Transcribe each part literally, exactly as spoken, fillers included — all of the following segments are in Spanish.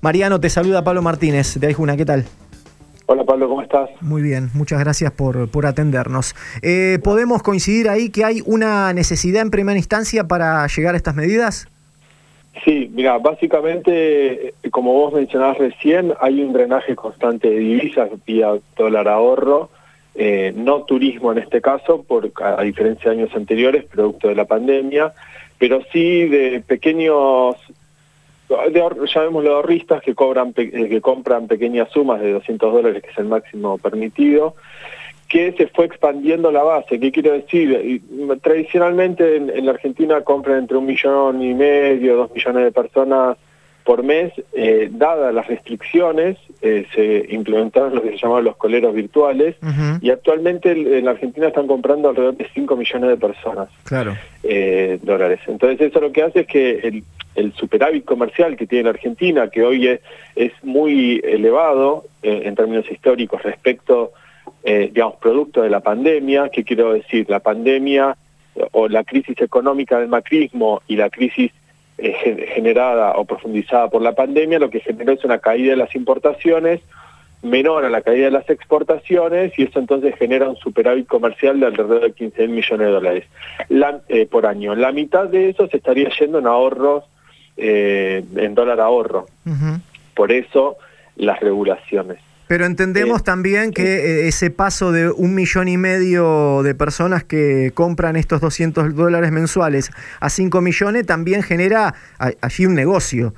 Mariano, te saluda Pablo Martínez de Aijuna, ¿qué tal? Hola Pablo, ¿cómo estás? Muy bien, muchas gracias por, por atendernos. Eh, ¿Podemos coincidir ahí que hay una necesidad en primera instancia para llegar a estas medidas? Sí, mira, básicamente, como vos mencionabas recién, hay un drenaje constante de divisas vía dólar ahorro, eh, no turismo en este caso, por, a diferencia de años anteriores, producto de la pandemia, pero sí de pequeños, de, llamémoslo ahorristas que cobran que compran pequeñas sumas de doscientos dólares, que es el máximo permitido, que se fue expandiendo la base. ¿Qué quiero decir? Tradicionalmente en, en la Argentina compran entre un millón y medio, dos millones de personas por mes. Eh, dadas las restricciones, eh, se implementaron lo que se llamaban los coleros virtuales, uh-huh. y actualmente en la Argentina están comprando alrededor de cinco millones de personas. Claro. Eh, dólares. Entonces eso lo que hace es que el, el superávit comercial que tiene la Argentina, que hoy es, es muy elevado eh, en términos históricos respecto Eh, digamos, producto de la pandemia. ¿Qué quiero decir? La pandemia o la crisis económica del macrismo y la crisis eh, generada o profundizada por la pandemia, lo que generó es una caída de las importaciones menor a la caída de las exportaciones, y eso entonces genera un superávit comercial de alrededor de quince mil millones de dólares la, eh, por año. La mitad de eso se estaría yendo en ahorros, eh, en dólar ahorro. Uh-huh. Por eso las regulaciones. Pero entendemos eh, también que eh, ese paso de un millón y medio de personas que compran estos doscientos dólares mensuales a cinco millones también genera a, allí un negocio.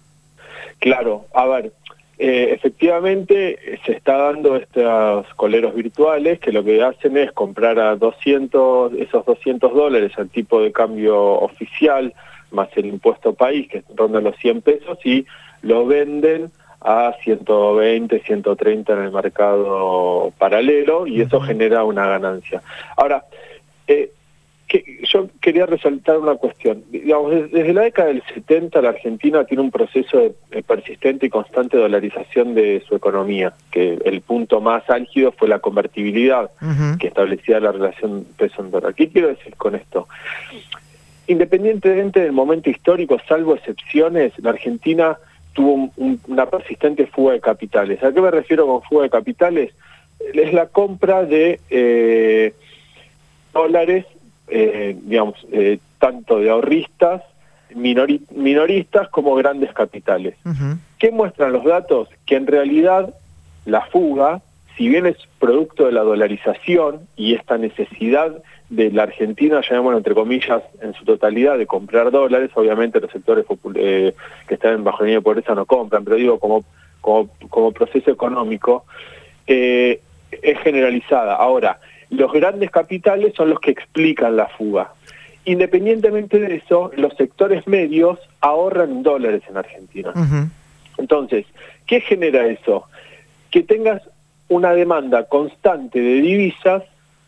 Claro, a ver, eh, efectivamente se está dando estos coleros virtuales que lo que hacen es comprar a doscientos, esos doscientos dólares al tipo de cambio oficial, más el impuesto país, que ronda los cien pesos, y lo venden a ciento veinte, ciento treinta en el mercado paralelo, y eso genera una ganancia. Ahora, eh, que yo quería resaltar una cuestión. Digamos, desde, desde la década del setenta la Argentina tiene un proceso de, de persistente y constante dolarización de su economía, que el punto más álgido fue la convertibilidad uh-huh. que establecía la relación peso en dólar. ¿Qué quiero decir con esto? Independientemente del momento histórico, salvo excepciones, la Argentina tuvo un, un, una persistente fuga de capitales. ¿A qué me refiero con fuga de capitales? Es la compra de eh, dólares, eh, digamos, eh, tanto de ahorristas, minori, minoristas como grandes capitales. Uh-huh. ¿Qué muestran los datos? Que en realidad la fuga, si bien es producto de la dolarización y esta necesidad de la Argentina, llamémoslo entre comillas, en su totalidad, de comprar dólares, obviamente los sectores eh, que están bajo la línea de pobreza no compran, pero digo, como, como, como proceso económico, eh, es generalizada. Ahora, los grandes capitales son los que explican la fuga. Independientemente de eso, los sectores medios ahorran dólares en Argentina. Uh-huh. Entonces, ¿qué genera eso? Que tengas una demanda constante de divisas,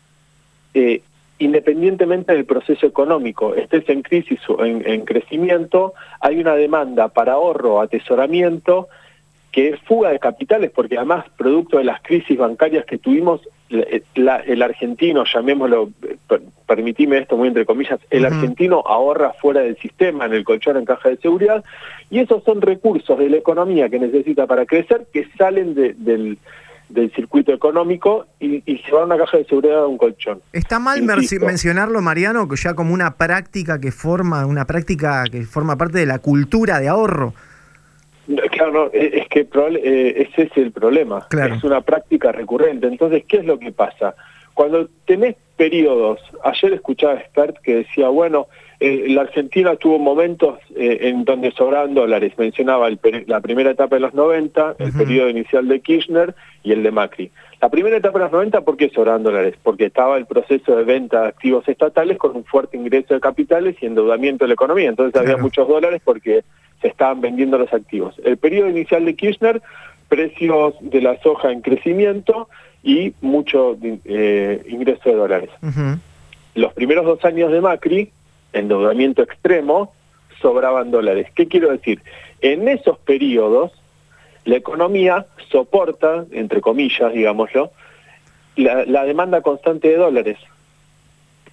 eh, independientemente del proceso económico, estés en crisis o en, en crecimiento, hay una demanda para ahorro, atesoramiento, que es fuga de capitales, porque además, producto de las crisis bancarias que tuvimos, la, el argentino, llamémoslo, per, permitime esto muy entre comillas, el uh-huh. argentino ahorra fuera del sistema, en el colchón, en caja de seguridad, y esos son recursos de la economía que necesita para crecer, que salen de, del... del circuito económico y, y se va a una caja de seguridad a un colchón. ¿Está mal Insisto. mencionarlo, Mariano, que ya como una práctica que forma, una práctica que forma parte de la cultura de ahorro? Claro, no, es que eh, ese es el problema. Claro. Es una práctica recurrente. Entonces, ¿qué es lo que pasa? Cuando tenés periodos, ayer escuchaba a Expert que decía, bueno, eh, la Argentina tuvo momentos eh, en donde sobraban dólares. Mencionaba el, la primera etapa de los noventa, el uh-huh. periodo inicial de Kirchner y el de Macri. La primera etapa de los noventa, ¿por qué sobraban dólares? Porque estaba el proceso de venta de activos estatales con un fuerte ingreso de capitales y endeudamiento de la economía. Entonces claro. había muchos dólares porque se estaban vendiendo los activos. El periodo inicial de Kirchner, precios de la soja en crecimiento y mucho eh, ingreso de dólares. Uh-huh. Los primeros dos años de Macri, endeudamiento extremo, sobraban dólares. ¿Qué quiero decir? En esos periodos, la economía soporta, entre comillas, digámoslo, la, la demanda constante de dólares.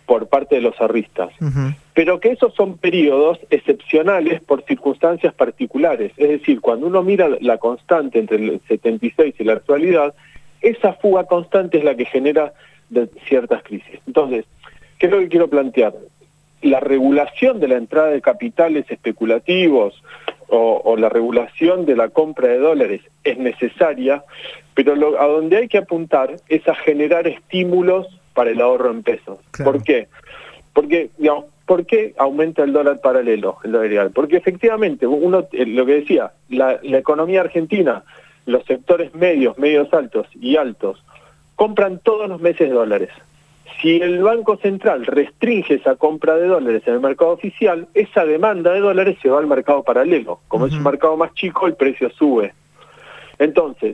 por parte de los ahorristas. Uh-huh. Pero que esos son periodos excepcionales por circunstancias particulares. Es decir, cuando uno mira la constante entre el setenta y seis y la actualidad, esa fuga constante es la que genera de ciertas crisis. Entonces, ¿qué es lo que quiero plantear? La regulación de la entrada de capitales especulativos o, o la regulación de la compra de dólares es necesaria, pero lo, a donde hay que apuntar es a generar estímulos para el ahorro en pesos. Claro. ¿Por qué? Porque, digamos, ¿por qué aumenta el dólar paralelo, el dólar real? Porque efectivamente, uno, lo que decía, la, la economía argentina, los sectores medios, medios altos y altos, compran todos los meses dólares. Si el Banco Central restringe esa compra de dólares en el mercado oficial, esa demanda de dólares se va al mercado paralelo. Como uh-huh. es un mercado más chico, el precio sube. Entonces,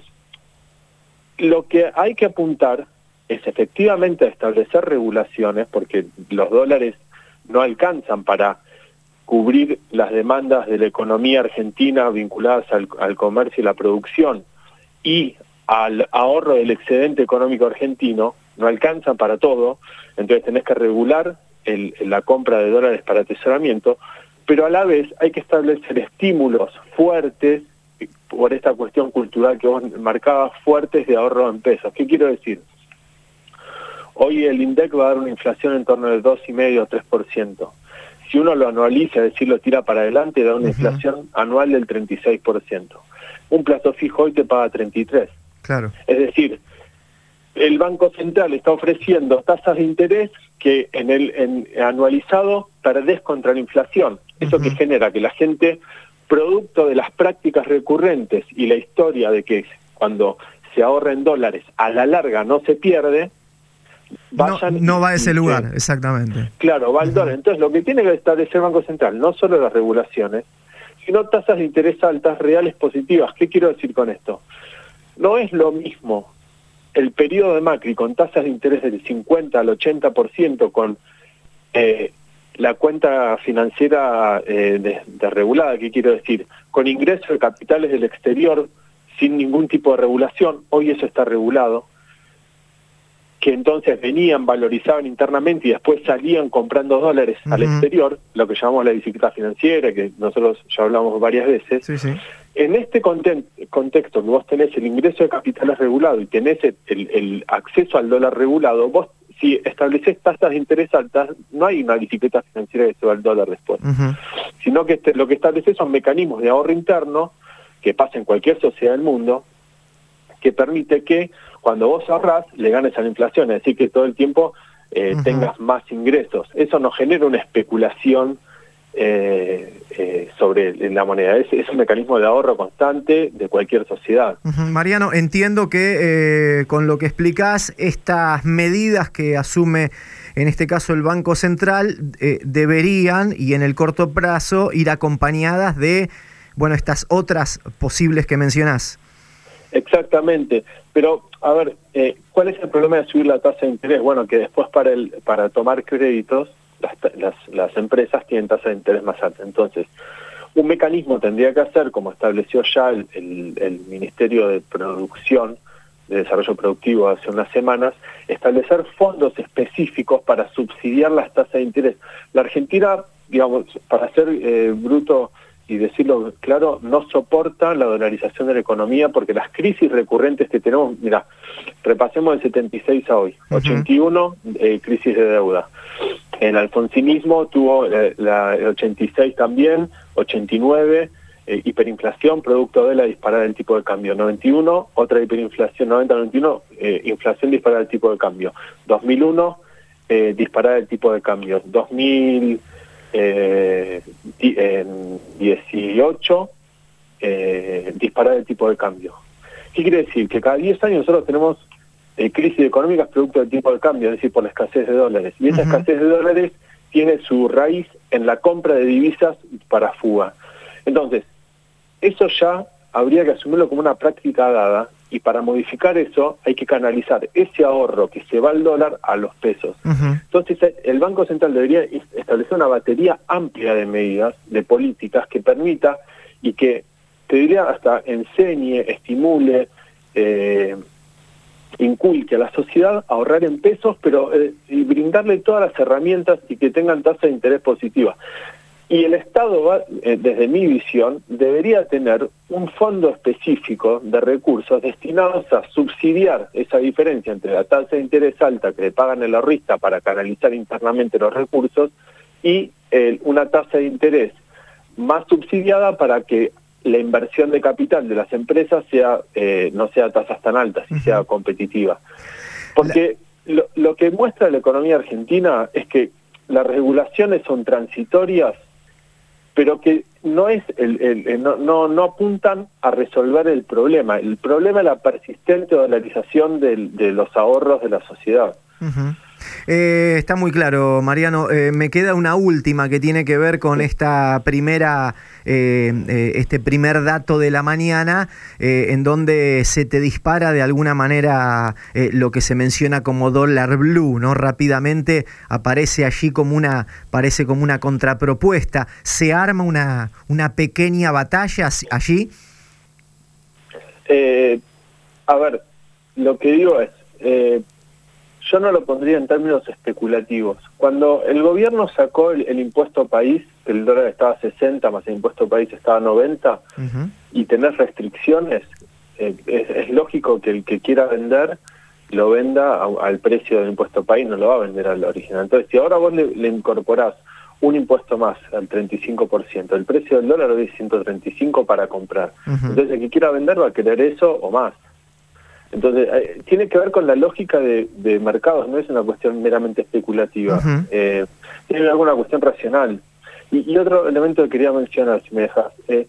lo que hay que apuntar es efectivamente a establecer regulaciones, porque los dólares no alcanzan para cubrir las demandas de la economía argentina vinculadas al, al comercio y la producción y al ahorro del excedente económico argentino, no alcanzan para todo, entonces tenés que regular el, la compra de dólares para atesoramiento, pero a la vez hay que establecer estímulos fuertes, por esta cuestión cultural que vos marcabas, fuertes de ahorro en pesos. ¿Qué quiero decir? Hoy el INDEC va a dar una inflación en torno del dos coma cinco o tres por ciento. Si uno lo anualiza, es decir, lo tira para adelante, da una uh-huh. inflación anual del treinta y seis por ciento. Un plazo fijo hoy te paga treinta y tres por ciento. Claro. Es decir, el Banco Central está ofreciendo tasas de interés que en el en anualizado perdés contra la inflación. Eso uh-huh. que genera que la gente, producto de las prácticas recurrentes y la historia de que cuando se ahorra en dólares, a la larga no se pierde, vayan no, no va a ese y, lugar, eh, exactamente. Claro, va al uh-huh. dólar. Entonces, lo que tiene que establecer el Banco Central, no solo las regulaciones, sino tasas de interés altas, reales, positivas. ¿Qué quiero decir con esto? No es lo mismo el periodo de Macri con tasas de interés del cincuenta al ochenta por ciento con eh, la cuenta financiera eh, desregulada, ¿qué quiero decir? Con ingreso de capitales del exterior sin ningún tipo de regulación, hoy eso está regulado, que entonces venían, valorizaban internamente y después salían comprando dólares uh-huh. al exterior, lo que llamamos la bicicleta financiera, que nosotros ya hablamos varias veces. Sí, sí. En este content- contexto que vos tenés el ingreso de capitales regulado y tenés el, el acceso al dólar regulado, vos si estableces tasas de interés altas, no hay una bicicleta financiera que se va al dólar después, uh-huh. sino que este, lo que estableces son mecanismos de ahorro interno que pasa en cualquier sociedad del mundo, que permite que cuando vos ahorrás le ganes a la inflación, es decir, que todo el tiempo eh, uh-huh. tengas más ingresos. Eso no genera una especulación eh, eh, sobre la moneda. Es, es un mecanismo de ahorro constante de cualquier sociedad. Uh-huh. Mariano, entiendo que eh, con lo que explicás, estas medidas que asume en este caso el Banco Central eh, deberían, y en el corto plazo, ir acompañadas de, bueno, estas otras posibles que mencionás. Exactamente, pero a ver, eh, ¿cuál es el problema de subir la tasa de interés? Bueno, que después para el para tomar créditos, las, las, las empresas tienen tasa de interés más alta. Entonces, un mecanismo tendría que hacer, como estableció ya el, el, el Ministerio de Producción, de Desarrollo Productivo hace unas semanas, establecer fondos específicos para subsidiar las tasas de interés. La Argentina, digamos, para ser eh, bruto y decirlo claro, no soporta la dolarización de la economía porque las crisis recurrentes que tenemos, mira, repasemos del setenta y seis a hoy, uh-huh. ochenta y uno, eh, crisis de deuda. El alfonsinismo tuvo eh, la, el ochenta y seis también, ochenta y nueve, eh, hiperinflación producto de la disparada del tipo de cambio. noventa y uno, otra hiperinflación, noventa noventa y uno, eh, inflación disparada del tipo de cambio. dos mil uno, eh, disparada del tipo de cambio. dos mil Eh, en dieciocho, eh, disparar el tipo de cambio. ¿Qué quiere decir? Que cada diez años nosotros tenemos eh, crisis económicas producto del tipo de cambio, es decir, por la escasez de dólares. Y esa uh-huh. escasez de dólares tiene su raíz en la compra de divisas para fuga. Entonces, eso ya habría que asumirlo como una práctica dada, y para modificar eso hay que canalizar ese ahorro que se va al dólar a los pesos. Uh-huh. Entonces el Banco Central debería establecer una batería amplia de medidas, de políticas que permita y que, te diría, hasta enseñe, estimule, eh, inculque a la sociedad ahorrar en pesos, pero eh, y brindarle todas las herramientas y que tengan tasa de interés positiva. Y el Estado, va, eh, desde mi visión, debería tener un fondo específico de recursos destinados a subsidiar esa diferencia entre la tasa de interés alta que le pagan el ahorrista para canalizar internamente los recursos y eh, una tasa de interés más subsidiada para que la inversión de capital de las empresas sea eh, no sea tasas tan altas y uh-huh. sea competitiva. Porque la... lo, lo que muestra la economía argentina es que las regulaciones son transitorias, pero que no es el, el, el no, no no apuntan a resolver el problema. El problema es la persistente dolarización del, de los ahorros de la sociedad. Uh-huh. Eh, está muy claro, Mariano. Eh, me queda una última que tiene que ver con esta primera, eh, eh, este primer dato de la mañana, eh, en donde se te dispara de alguna manera eh, lo que se menciona como dólar blue, ¿no? Rápidamente aparece allí como una, parece como una contrapropuesta. ¿Se arma una, una pequeña batalla allí? Eh, a ver, lo que digo es... Eh, Yo no lo pondría en términos especulativos. Cuando el gobierno sacó el, el impuesto país, que el dólar estaba a sesenta, más el impuesto país estaba a noventa, uh-huh. y tener restricciones, eh, es, es lógico que el que quiera vender lo venda a, al precio del impuesto país, no lo va a vender al original. Entonces, si ahora vos le, le incorporás un impuesto más al treinta y cinco por ciento, el precio del dólar hoy es ciento treinta y cinco para comprar. Uh-huh. Entonces, el que quiera vender va a querer eso o más. Entonces, eh, tiene que ver con la lógica de, de mercados, no es una cuestión meramente especulativa. Uh-huh. eh, tiene alguna cuestión racional. Y, y otro elemento que quería mencionar, si me dejas, eh,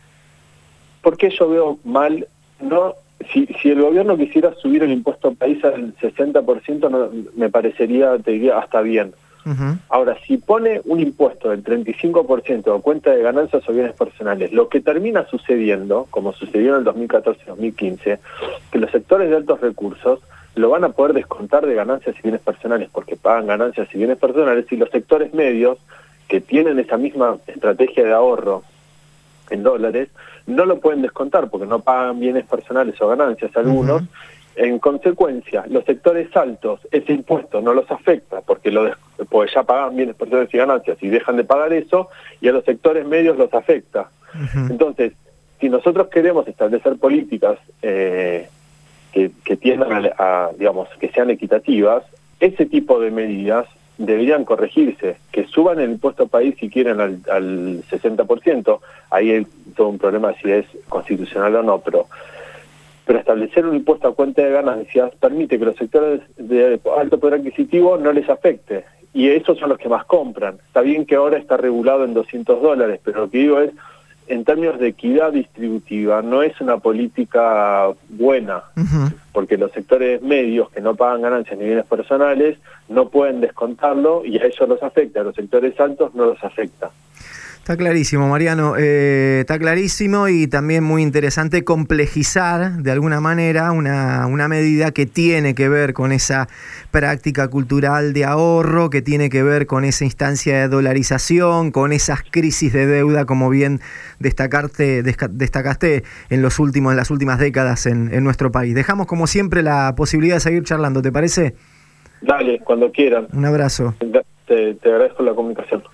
¿por qué yo veo mal? no si, si el gobierno quisiera subir el impuesto país al sesenta por ciento, no, me parecería, te diría, hasta bien. Uh-huh. Ahora, si pone un impuesto del treinta y cinco por ciento a cuenta de ganancias o bienes personales, lo que termina sucediendo, como sucedió en el dos mil catorce dos mil quince, que los sectores de altos recursos lo van a poder descontar de ganancias y bienes personales porque pagan ganancias y bienes personales, y los sectores medios, que tienen esa misma estrategia de ahorro en dólares, no lo pueden descontar porque no pagan bienes personales o ganancias algunos. Uh-huh. En consecuencia, los sectores altos, ese impuesto no los afecta porque, lo des- porque ya pagan bienes personales y ganancias y dejan de pagar eso, y a los sectores medios los afecta. Uh-huh. Entonces, si nosotros queremos establecer políticas eh, que, que tiendan a, a, digamos, que sean equitativas, ese tipo de medidas deberían corregirse, que suban el impuesto país si quieren al, al sesenta por ciento, ahí hay todo un problema si es constitucional o no, pero... pero establecer un impuesto a cuenta de ganancias permite que los sectores de alto poder adquisitivo no les afecte, y esos son los que más compran. Está bien que ahora está regulado en doscientos dólares, pero lo que digo es, en términos de equidad distributiva, no es una política buena, uh-huh. porque los sectores medios que no pagan ganancias ni bienes personales no pueden descontarlo y a ellos los afecta, a los sectores altos no los afecta. Está clarísimo, Mariano, eh, está clarísimo, y también muy interesante complejizar de alguna manera una, una medida que tiene que ver con esa práctica cultural de ahorro, que tiene que ver con esa instancia de dolarización, con esas crisis de deuda, como bien destacaste, destacaste en, los últimos, en las últimas décadas en, en nuestro país. Dejamos como siempre la posibilidad de seguir charlando, ¿te parece? Dale, cuando quieran. Un abrazo. Te, te agradezco la comunicación.